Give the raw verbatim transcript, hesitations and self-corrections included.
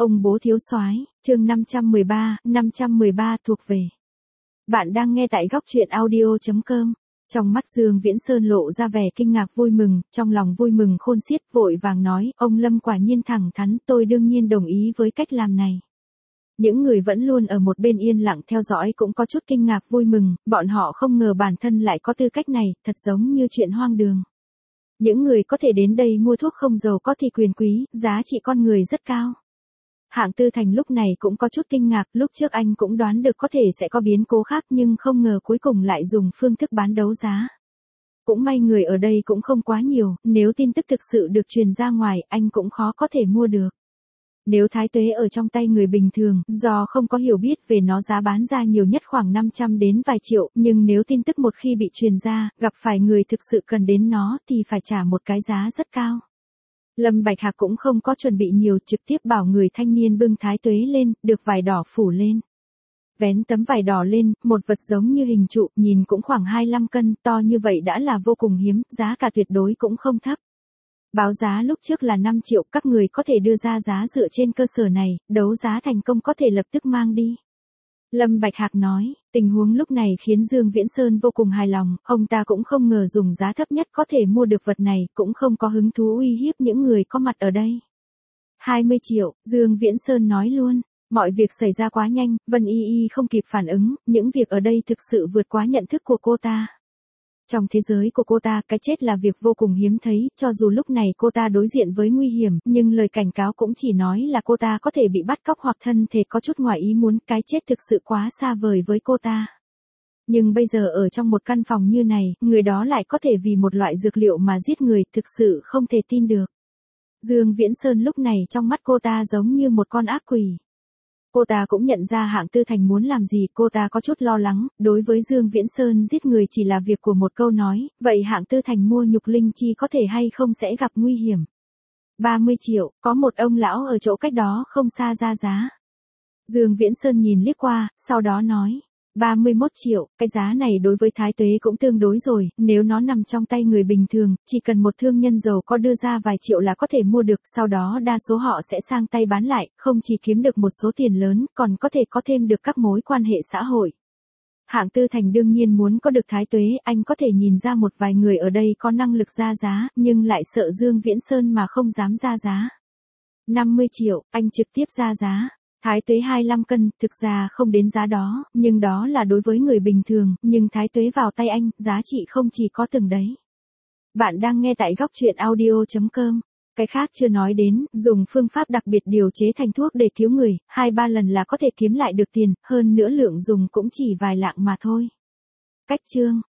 ông bố thiếu soái, chương năm trăm mười ba, năm trăm mười ba thuộc về. Bạn đang nghe tại góc truyện audio.com. Trong mắt Dương Viễn Sơn lộ ra vẻ kinh ngạc vui mừng, trong lòng vui mừng khôn xiết, vội vàng nói, ông Lâm quả nhiên thẳng thắn, tôi đương nhiên đồng ý với cách làm này. Những người vẫn luôn ở một bên yên lặng theo dõi cũng có chút kinh ngạc vui mừng, bọn họ không ngờ bản thân lại có tư cách này, thật giống như chuyện hoang đường. Những người có thể đến đây mua thuốc không giàu có thì quyền quý, giá trị con người rất cao. Hạng Tư Thành lúc này cũng có chút kinh ngạc, lúc trước anh cũng đoán được có thể sẽ có biến cố khác nhưng không ngờ cuối cùng lại dùng phương thức bán đấu giá. Cũng may người ở đây cũng không quá nhiều, nếu tin tức thực sự được truyền ra ngoài, anh cũng khó có thể mua được. Nếu thái tuế ở trong tay người bình thường, do không có hiểu biết về nó giá bán ra nhiều nhất khoảng năm trăm đến vài triệu, nhưng nếu tin tức một khi bị truyền ra, gặp phải người thực sự cần đến nó thì phải trả một cái giá rất cao. Lâm Bạch Hạc cũng không có chuẩn bị nhiều, trực tiếp bảo người thanh niên bưng thái tuế lên, được vải đỏ phủ lên. Vén tấm vải đỏ lên, một vật giống như hình trụ, nhìn cũng khoảng hai mươi lăm cân, to như vậy đã là vô cùng hiếm, giá cả tuyệt đối cũng không thấp. Báo giá lúc trước là năm triệu, các người có thể đưa ra giá dựa trên cơ sở này, đấu giá thành công có thể lập tức mang đi. Lâm Bạch Hạc nói, tình huống lúc này khiến Dương Viễn Sơn vô cùng hài lòng, ông ta cũng không ngờ dùng giá thấp nhất có thể mua được vật này, cũng không có hứng thú uy hiếp những người có mặt ở đây. hai mươi triệu, Dương Viễn Sơn nói luôn, mọi việc xảy ra quá nhanh, Vân Y Y không kịp phản ứng, những việc ở đây thực sự vượt quá nhận thức của cô ta. Trong thế giới của cô ta, cái chết là việc vô cùng hiếm thấy, cho dù lúc này cô ta đối diện với nguy hiểm, nhưng lời cảnh cáo cũng chỉ nói là cô ta có thể bị bắt cóc hoặc thân thể có chút ngoài ý muốn, cái chết thực sự quá xa vời với cô ta. Nhưng bây giờ ở trong một căn phòng như này, người đó lại có thể vì một loại dược liệu mà giết người, thực sự không thể tin được. Dương Viễn Sơn lúc này trong mắt cô ta giống như một con ác quỷ. Cô ta cũng nhận ra Hạng Tư Thành muốn làm gì, cô ta có chút lo lắng, đối với Dương Viễn Sơn giết người chỉ là việc của một câu nói, vậy Hạng Tư Thành mua nhục linh chi có thể hay không sẽ gặp nguy hiểm. ba mươi triệu, có một ông lão ở chỗ cách đó không xa ra giá. Dương Viễn Sơn nhìn liếc qua, sau đó nói, ba mươi mốt triệu, cái giá này đối với thái tuế cũng tương đối rồi, nếu nó nằm trong tay người bình thường, chỉ cần một thương nhân giàu có đưa ra vài triệu là có thể mua được, sau đó đa số họ sẽ sang tay bán lại, không chỉ kiếm được một số tiền lớn, còn có thể có thêm được các mối quan hệ xã hội. Hạng Tư Thành đương nhiên muốn có được thái tuế, anh có thể nhìn ra một vài người ở đây có năng lực ra giá, nhưng lại sợ Dương Viễn Sơn mà không dám ra giá. năm mươi triệu, anh trực tiếp ra giá. Thái tuế hai mươi lăm cân, thực ra không đến giá đó, nhưng đó là đối với người bình thường, nhưng thái tuế vào tay anh, giá trị không chỉ có từng đấy. Bạn đang nghe tại góc truyện audio.com. Cái khác chưa nói đến, dùng phương pháp đặc biệt điều chế thành thuốc để cứu người, hai ba lần là có thể kiếm lại được tiền, hơn nữa lượng dùng cũng chỉ vài lạng mà thôi. Cách chương,